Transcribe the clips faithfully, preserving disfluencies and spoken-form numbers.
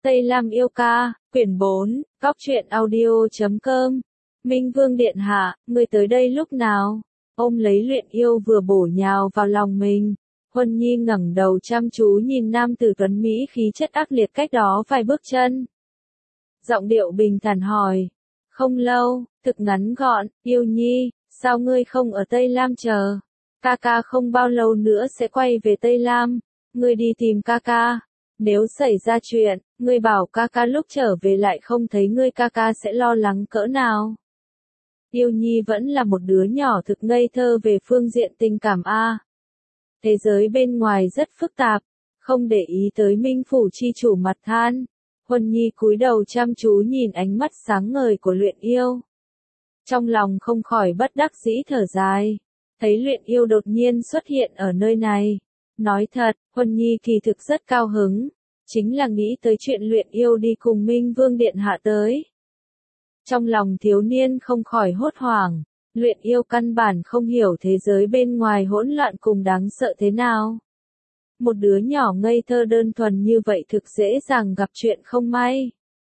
Tây Lam yêu ca, quyển bốn, góc truyện audio chấm com. Minh Vương điện hạ, người tới đây lúc nào? Ôm lấy Luyện Yêu vừa bổ nhào vào lòng mình. Huân Nhi ngẩng đầu chăm chú nhìn nam tử tuấn Mỹ khí chất ác liệt cách đó vài bước chân. Giọng điệu bình thản hỏi. Không lâu, thực ngắn gọn, Yêu Nhi, sao ngươi không ở Tây Lam chờ? Ca ca không bao lâu nữa sẽ quay về Tây Lam, ngươi đi tìm ca ca. Nếu xảy ra chuyện, ngươi bảo ca ca lúc trở về lại không thấy ngươi, ca ca sẽ lo lắng cỡ nào. Yêu Nhi vẫn là một đứa nhỏ thực ngây thơ về phương diện tình cảm a. Thế giới bên ngoài rất phức tạp, không để ý tới Minh Phủ chi chủ mặt than. Huân Nhi cúi đầu chăm chú nhìn ánh mắt sáng ngời của Luyện Yêu. Trong lòng không khỏi bất đắc dĩ thở dài, thấy Luyện Yêu đột nhiên xuất hiện ở nơi này. Nói thật, Huân Nhi kỳ thực rất cao hứng, chính là nghĩ tới chuyện Luyện Yêu đi cùng Minh Vương điện hạ tới. Trong lòng thiếu niên không khỏi hốt hoảng, Luyện Yêu căn bản không hiểu thế giới bên ngoài hỗn loạn cùng đáng sợ thế nào. Một đứa nhỏ ngây thơ đơn thuần như vậy thực dễ dàng gặp chuyện không may.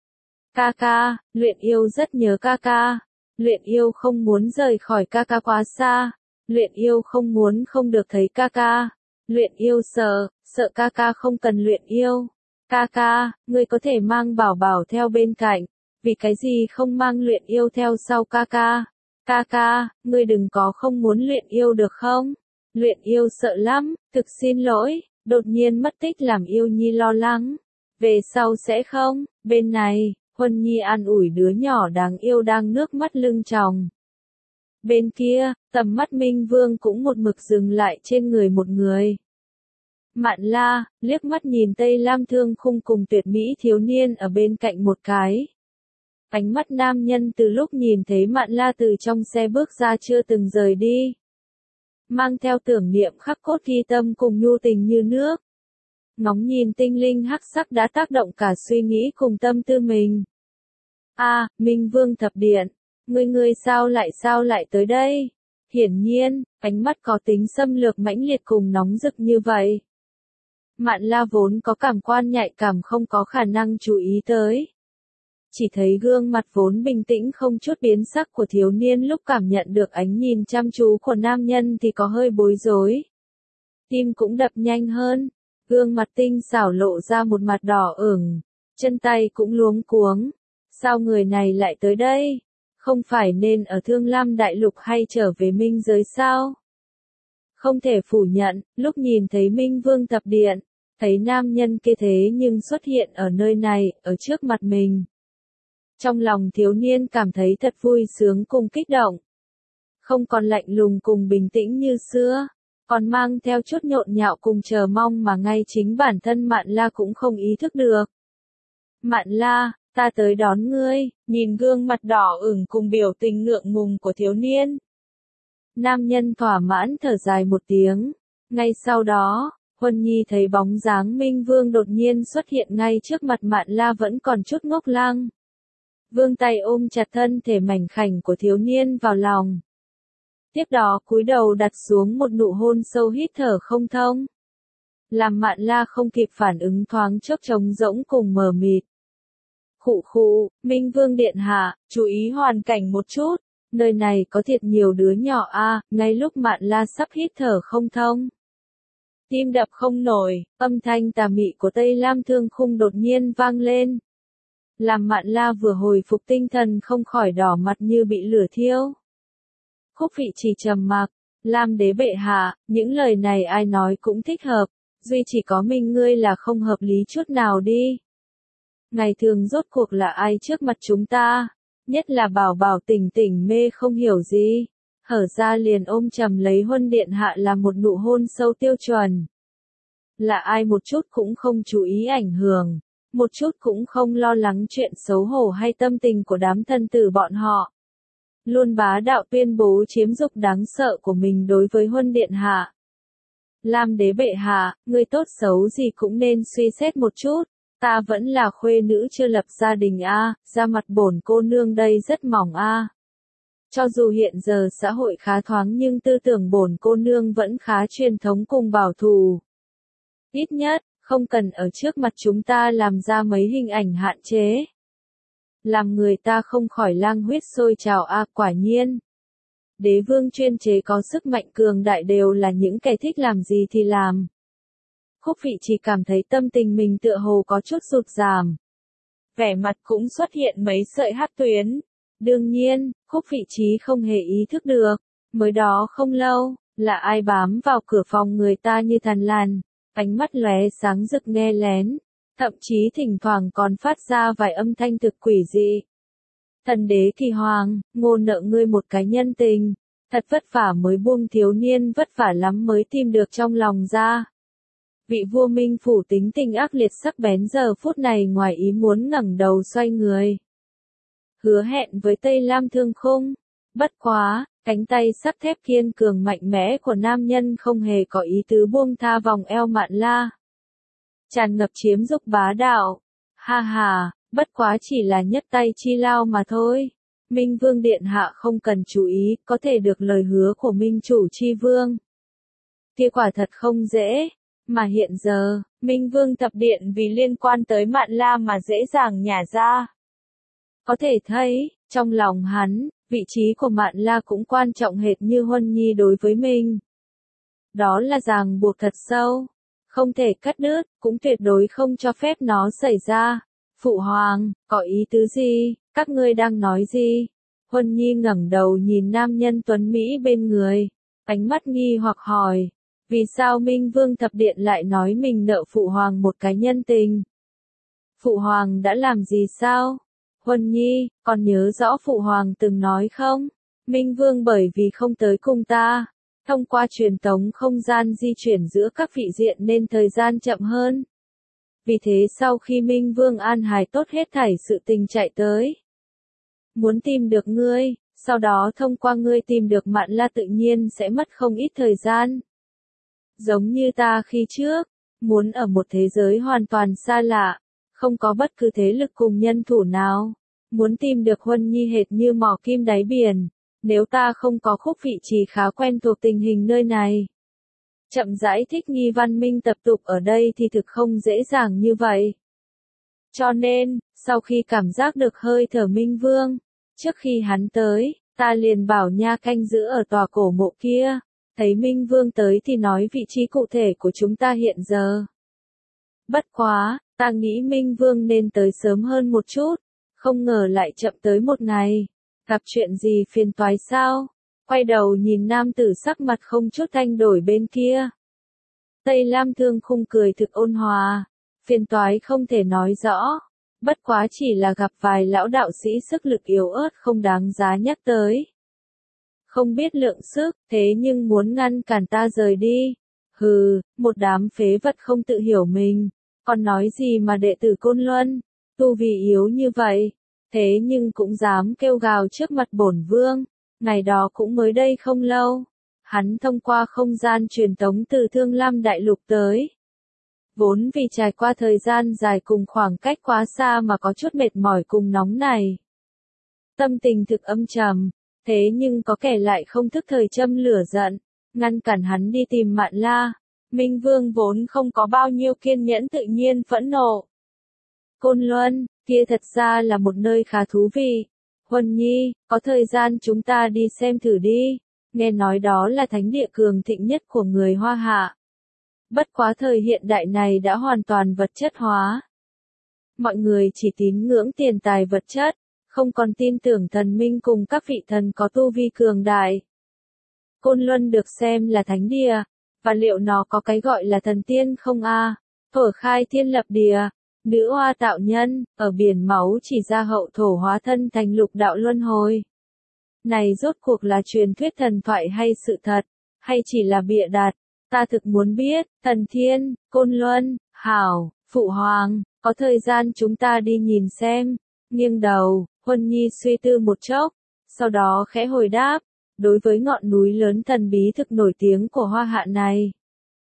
Ca ca, Luyện Yêu rất nhớ ca ca. Luyện Yêu không muốn rời khỏi ca ca quá xa. Luyện Yêu không muốn không được thấy ca ca. Luyện Yêu sợ, sợ ca ca không cần Luyện Yêu. Ca ca, ngươi có thể mang Bảo Bảo theo bên cạnh, vì cái gì không mang Luyện Yêu theo sau ca ca? Ca ca, ngươi đừng có không muốn Luyện Yêu được không? Luyện Yêu sợ lắm, thực xin lỗi, đột nhiên mất tích làm Yêu Nhi lo lắng. Về sau sẽ không, bên này, Huân Nhi an ủi đứa nhỏ đáng yêu đang nước mắt lưng tròng. Bên kia, tầm mắt Minh Vương cũng một mực dừng lại trên người một người. Mạn La, liếc mắt nhìn Tây Lam Thương Khung cùng tuyệt mỹ thiếu niên ở bên cạnh một cái. Ánh mắt nam nhân từ lúc nhìn thấy Mạn La từ trong xe bước ra chưa từng rời đi. Mang theo tưởng niệm khắc cốt ghi tâm cùng nhu tình như nước. Ngóng nhìn tinh linh hắc sắc đã tác động cả suy nghĩ cùng tâm tư mình. A, à, Minh Vương thập điện, ngươi ngươi sao lại sao lại tới đây? Hiển nhiên, ánh mắt có tính xâm lược mãnh liệt cùng nóng rực như vậy. Mạn La vốn có cảm quan nhạy cảm không có khả năng chú ý tới. Chỉ thấy gương mặt vốn bình tĩnh không chút biến sắc của thiếu niên lúc cảm nhận được ánh nhìn chăm chú của nam nhân thì có hơi bối rối. Tim cũng đập nhanh hơn, gương mặt tinh xảo lộ ra một mặt đỏ ửng, chân tay cũng luống cuống. Sao người này lại tới đây? Không phải nên ở Thương Lam Đại Lục hay trở về Minh giới sao? Không thể phủ nhận, lúc nhìn thấy Minh Vương thập điện, thấy nam nhân kia thế nhưng xuất hiện ở nơi này, ở trước mặt mình. Trong lòng thiếu niên cảm thấy thật vui sướng cùng kích động. Không còn lạnh lùng cùng bình tĩnh như xưa, còn mang theo chút nhộn nhạo cùng chờ mong mà ngay chính bản thân Mạn La cũng không ý thức được. Mạn La, ta tới đón ngươi, nhìn gương mặt đỏ ửng cùng biểu tình ngượng ngùng của thiếu niên. Nam nhân thỏa mãn thở dài một tiếng. Ngay sau đó, Huân Nhi thấy bóng dáng Minh Vương đột nhiên xuất hiện ngay trước mặt Mạn La vẫn còn chút ngốc lăng. Vương tay ôm chặt thân thể mảnh khảnh của thiếu niên vào lòng. Tiếp đó cúi đầu đặt xuống một nụ hôn sâu hít thở không thông. Làm Mạn La không kịp phản ứng thoáng chốc trống rỗng cùng mờ mịt. Khụ khụ, Minh Vương điện hạ, chú ý hoàn cảnh một chút, nơi này có thiệt nhiều đứa nhỏ a. À, ngay lúc Mạn La sắp hít thở không thông. Tim đập không nổi, âm thanh tà mị của Tây Lam Thương Khung đột nhiên vang lên. Làm Mạn La vừa hồi phục tinh thần không khỏi đỏ mặt như bị lửa thiêu. Khúc Vị chỉ trầm mặc, Lam đế bệ hạ, những lời này ai nói cũng thích hợp, duy chỉ có mình ngươi là không hợp lý chút nào đi. Ngày thường rốt cuộc là ai trước mặt chúng ta, nhất là Bảo Bảo tỉnh tỉnh mê không hiểu gì, hở ra liền ôm chầm lấy Huân điện hạ là một nụ hôn sâu tiêu chuẩn. Là ai một chút cũng không chú ý ảnh hưởng, một chút cũng không lo lắng chuyện xấu hổ hay tâm tình của đám thân tử bọn họ. Luôn bá đạo tuyên bố chiếm dục đáng sợ của mình đối với Huân điện hạ. Lam đế bệ hạ, người tốt xấu gì cũng nên suy xét một chút. Ta vẫn là khuê nữ chưa lập gia đình a, da mặt bổn cô nương đây rất mỏng a. Cho dù hiện giờ xã hội khá thoáng nhưng tư tưởng bổn cô nương vẫn khá truyền thống cùng bảo thủ. Ít nhất, Không cần ở trước mặt chúng ta làm ra mấy hình ảnh hạn chế. Làm người ta không khỏi lang huyết sôi trào a quả nhiên. Đế vương chuyên chế có sức mạnh cường đại đều là những kẻ thích làm gì thì làm. Khúc Vị chỉ cảm thấy tâm tình mình tựa hồ có chút sụt giảm. Vẻ mặt cũng xuất hiện mấy sợi hắc tuyến. Đương nhiên, Khúc Vị Trí không hề ý thức được. Mới đó không lâu, là ai bám vào cửa phòng người ta như thằn lằn, ánh mắt lóe sáng rực nghe lén. Thậm chí thỉnh thoảng còn phát ra vài âm thanh thực quỷ dị. Thần đế Kỳ Hoàng, Ngô nợ ngươi một cái nhân tình. Thật vất vả mới buông thiếu niên vất vả lắm mới tìm được trong lòng ra. Vị vua Minh Phủ tính tình ác liệt sắc bén giờ phút này ngoài ý muốn ngẩng đầu xoay người. Hứa hẹn với Tây Lam Thương Khung. Bất quá, cánh tay sắt thép kiên cường mạnh mẽ của nam nhân không hề có ý tứ buông tha vòng eo Mạn La. Tràn ngập chiếm dục bá đạo. Ha ha, bất quá chỉ là nhất tay chi lao mà thôi. Minh Vương Điện Hạ không cần chú ý, có thể được lời hứa của Minh Chủ Chi Vương. Kia quả thật không dễ, mà hiện giờ, Minh Vương Thập Điện vì liên quan tới Mạn La mà dễ dàng nhả ra. Có thể thấy, trong lòng hắn, vị trí của Mạn La cũng quan trọng hệt như Huân Nhi đối với mình. Đó là ràng buộc thật sâu, không thể cắt đứt, cũng tuyệt đối không cho phép nó xảy ra. Phụ Hoàng, có ý tứ gì, các ngươi đang nói gì? Huân Nhi ngẩng đầu nhìn nam nhân tuấn Mỹ bên người, ánh mắt nghi hoặc hỏi, vì sao Minh Vương Thập Điện lại nói mình nợ Phụ Hoàng một cái nhân tình? Phụ Hoàng đã làm gì sao? Huân Nhi, còn nhớ rõ Phụ Hoàng từng nói không? Minh Vương bởi vì không tới cùng ta, thông qua truyền tống không gian di chuyển giữa các vị diện nên thời gian chậm hơn. Vì thế sau khi Minh Vương an hài tốt hết thảy sự tình chạy tới. Muốn tìm được ngươi, sau đó thông qua ngươi tìm được Mạn La tự nhiên sẽ mất không ít thời gian. Giống như ta khi trước, muốn ở một thế giới hoàn toàn xa lạ, không có bất cứ thế lực cùng nhân thủ nào. Muốn tìm được Huân Nhi hệt như mỏ kim đáy biển, nếu ta không có Khúc Vị Trì khá quen thuộc tình hình nơi này. Chậm rãi thích nghi văn minh tập tục ở đây thì thực không dễ dàng như vậy. Cho nên, sau khi cảm giác được hơi thở Minh Vương, trước khi hắn tới, ta liền bảo nha canh giữ ở tòa cổ mộ kia, thấy Minh Vương tới thì nói vị trí cụ thể của chúng ta hiện giờ. Bất quá, ta nghĩ Minh Vương nên tới sớm hơn một chút, không ngờ lại chậm tới một ngày. Gặp chuyện gì phiền toái sao? Quay đầu nhìn nam tử sắc mặt không chút thay đổi bên kia. Tây Lam Thương Khung cười thực ôn hòa, phiền toái không thể nói rõ, bất quá chỉ là gặp vài lão đạo sĩ sức lực yếu ớt không đáng giá nhắc tới. Không biết lượng sức, thế nhưng muốn ngăn cản ta rời đi. Hừ, một đám phế vật không tự hiểu mình, còn nói gì mà đệ tử Côn Luân, tu vi yếu như vậy, thế nhưng cũng dám kêu gào trước mặt bổn vương. Ngày đó cũng mới đây không lâu, hắn thông qua không gian truyền tống từ Thương Lam Đại Lục tới. Vốn vì trải qua thời gian dài cùng khoảng cách quá xa mà có chút mệt mỏi cùng nóng này. Tâm tình thực âm trầm, thế nhưng có kẻ lại không thức thời châm lửa giận, ngăn cản hắn đi tìm Mạn La. Minh Vương vốn không có bao nhiêu kiên nhẫn tự nhiên phẫn nộ. Côn Luân, kia thật ra là một nơi khá thú vị. Huân Nhi, có thời gian chúng ta đi xem thử đi, nghe nói đó là thánh địa cường thịnh nhất của người Hoa Hạ. Bất quá thời hiện đại này đã hoàn toàn vật chất hóa. Mọi người chỉ tín ngưỡng tiền tài vật chất, không còn tin tưởng thần minh cùng các vị thần có tu vi cường đại. Côn Luân được xem là thánh địa, và liệu nó có cái gọi là thần tiên không a? À? Thổ khai thiên lập địa. Nữ hoa tạo nhân, ở biển máu chỉ ra hậu thổ hóa thân thành lục đạo luân hồi. Này rốt cuộc là truyền thuyết thần thoại hay sự thật, hay chỉ là bịa đặt, ta thực muốn biết. Thần Thiên, Côn Luân, Hảo, Phụ Hoàng, có thời gian chúng ta đi nhìn xem. Nghiêng đầu, Huân Nhi suy tư một chốc, sau đó khẽ hồi đáp, đối với ngọn núi lớn thần bí thực nổi tiếng của Hoa Hạ này.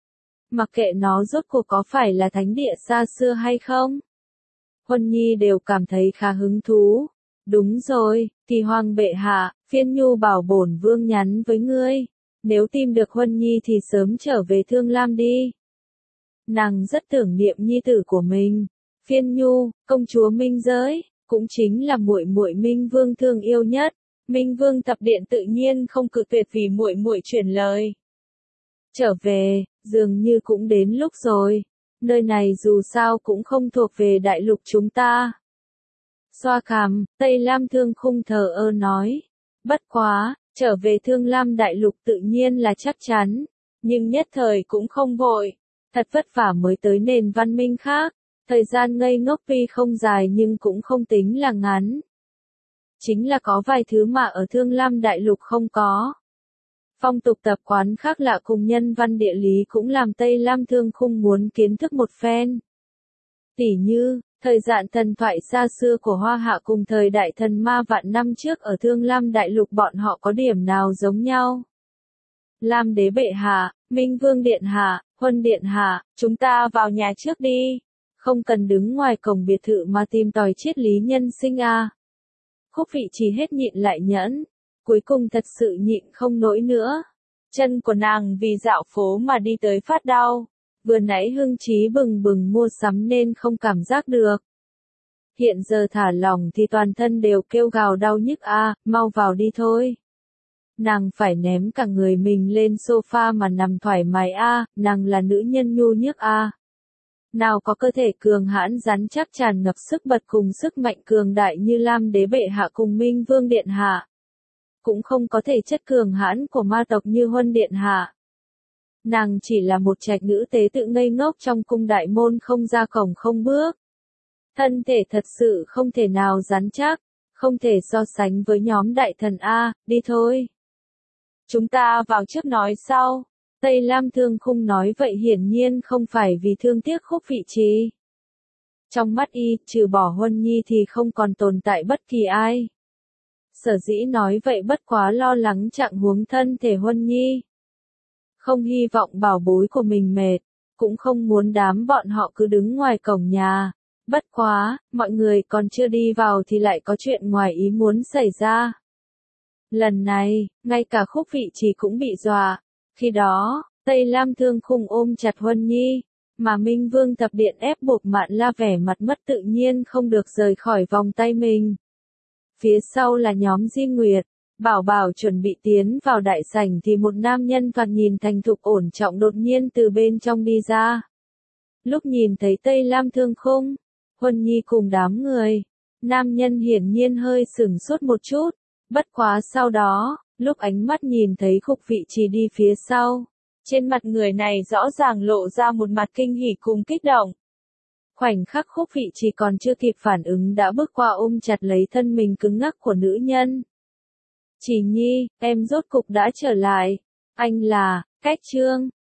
Mặc kệ nó rốt cuộc có phải là thánh địa xa xưa hay không, Huân Nhi đều cảm thấy khá hứng thú. Đúng rồi, Kỳ Hoàng bệ hạ, Phiên Nhu bảo bổn vương nhắn với ngươi, nếu tìm được Huân Nhi thì sớm trở về Thương Lam đi. Nàng rất tưởng niệm nhi tử của mình. Phiên Nhu, công chúa Minh Giới, cũng chính là muội muội Minh Vương thương yêu nhất. Minh Vương Thập Điện tự nhiên không cự tuyệt vì muội muội chuyển lời. Trở về, dường như cũng đến lúc rồi. Nơi này dù sao cũng không thuộc về đại lục chúng ta. Xoa cằm, Tây Lam Thương Khung thờ ơ nói. Bất quá, trở về Thương Lam đại lục tự nhiên là chắc chắn. Nhưng nhất thời cũng không vội. Thật vất vả mới tới nền văn minh khác. Thời gian ngây ngốc tuy không dài nhưng cũng không tính là ngắn. Chính là có vài thứ mà ở Thương Lam đại lục không có. Phong tục tập quán khác lạ cùng nhân văn địa lý cũng làm Tây Lam Thương Khung muốn kiến thức một phen. Tỉ như, thời gian thần thoại xa xưa của Hoa Hạ cùng thời đại thần ma vạn năm trước ở Thương Lam đại lục bọn họ có điểm nào giống nhau. Lam đế bệ hạ, Minh Vương điện hạ, Huân điện hạ, chúng ta vào nhà trước đi. Không cần đứng ngoài cổng biệt thự mà tìm tòi triết lý nhân sinh à. Khúc Vị Trì hết nhịn lại nhẫn. Cuối cùng thật sự nhịn không nổi nữa. Chân của nàng vì dạo phố mà đi tới phát đau. Vừa nãy hưng trí bừng bừng mua sắm nên không cảm giác được. Hiện giờ thả lỏng thì toàn thân đều kêu gào đau nhức a, à, mau vào đi thôi. Nàng phải ném cả người mình lên sofa mà nằm thoải mái a, à, nàng là nữ nhân nhu nhức a. À. Nào có cơ thể cường hãn rắn chắc tràn ngập sức bật cùng sức mạnh cường đại như Lam đế bệ hạ cùng Minh Vương điện hạ. Cũng không có thể chất cường hãn của ma tộc như Huân điện hạ. Nàng chỉ là một trạch nữ tế tự ngây ngốc trong cung đại môn không ra cổng không bước. Thân thể thật sự không thể nào rắn chắc, không thể so sánh với nhóm đại thần A, đi thôi. Chúng ta vào trước nói sau. Tây Lam Thương Khung nói vậy hiển nhiên không phải vì thương tiếc Khúc Vị Trì. Trong mắt y, trừ bỏ Huân Nhi thì không còn tồn tại bất kỳ ai. Sở dĩ nói vậy bất quá lo lắng trạng huống thân thể Huân Nhi. Không hy vọng bảo bối của mình mệt, cũng không muốn đám bọn họ cứ đứng ngoài cổng nhà. Bất quá, mọi người còn chưa đi vào thì lại có chuyện ngoài ý muốn xảy ra. Lần này, ngay cả Khúc Vị Trì cũng bị dọa. Khi đó, Tây Lam Thương Khung ôm chặt Huân Nhi, mà Minh Vương Thập Điện ép buộc Mạn La vẻ mặt mất tự nhiên không được rời khỏi vòng tay mình. Phía sau là nhóm Di Nguyệt, Bảo Bảo chuẩn bị tiến vào đại sảnh thì một nam nhân thoạt nhìn thành thục ổn trọng đột nhiên từ bên trong đi ra. Lúc nhìn thấy Tây Lam Thương Khung, Huân Nhi cùng đám người, nam nhân hiển nhiên hơi sửng sốt một chút, bất quá sau đó, lúc ánh mắt nhìn thấy Khúc Vị Trì đi phía sau, trên mặt người này rõ ràng lộ ra một mặt kinh hỉ cùng kích động. Khoảnh khắc Khúc Vị Trì còn chưa kịp phản ứng đã bước qua ôm chặt lấy thân mình cứng ngắc của nữ nhân. Trì Nhi, em rốt cục đã trở lại. Anh là, Cách Trương.